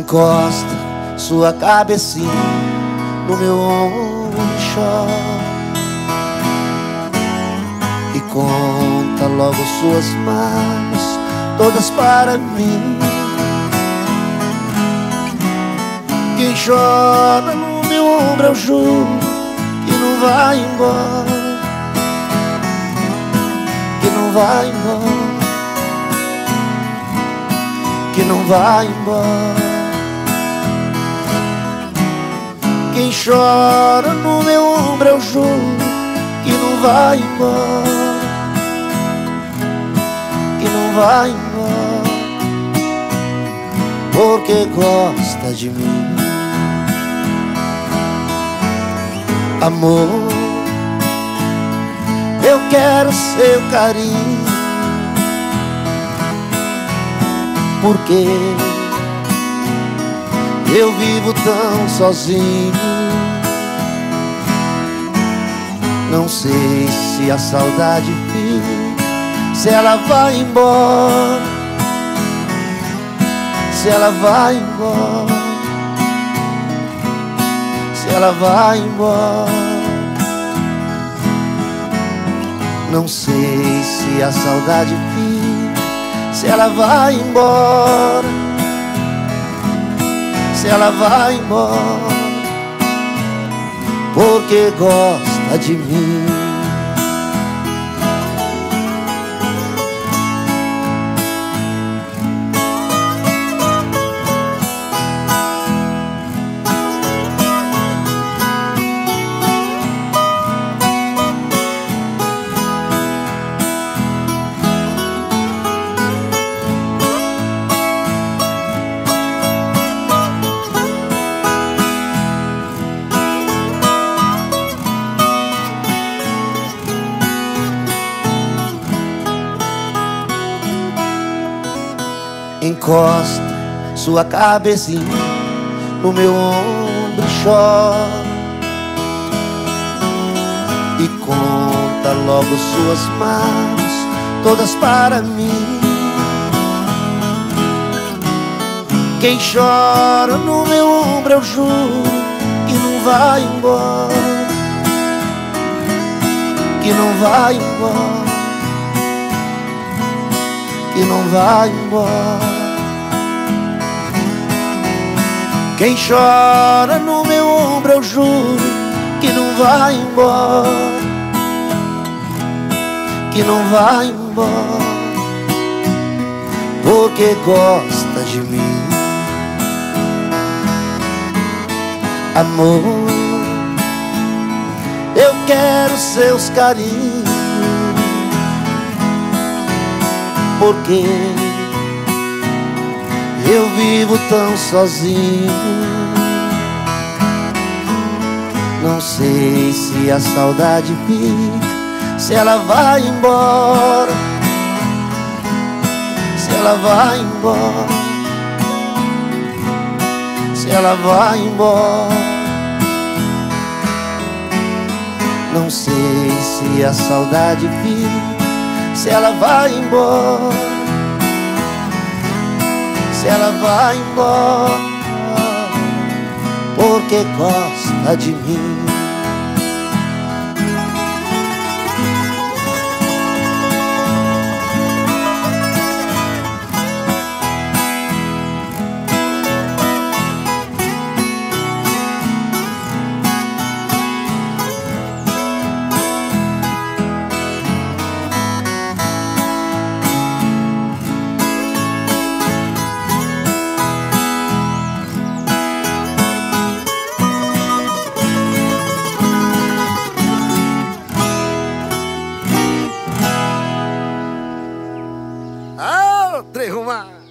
Encosta sua cabecinha no meu ombro e chora, e conta logo suas mágoas todas para mim. Quem chora no meu ombro, eu juro que não vai embora, que não vai embora, que não vai embora. Quem chora no meu ombro, eu juro que não vai embora, que não vai embora, porque gosta de mim. Amor, eu quero seu carinho, porque eu vivo tão sozinho. Não sei se a saudade fica, se ela vai embora, se ela vai embora, se ela vai embora. Não sei se a saudade fica, se ela vai embora, se ela vai embora, porque gosta de mim. Encosta sua cabecinha no meu ombro e chora, e conta logo suas mágoas todas para mim. Quem chora no meu ombro, eu juro que não vai embora, que não vai embora, que não vai embora. Quem chora no meu ombro, eu juro que não vai embora, que não vai embora, porque gosta de mim. Amor, eu quero seus carinhos, porque eu vivo tão sozinho. Não sei se a saudade fica, se ela vai embora, se ela vai embora, se ela vai embora. Não sei se a saudade fica, se ela vai embora, se ela vai embora, porque gosta de mim. Três Rumar.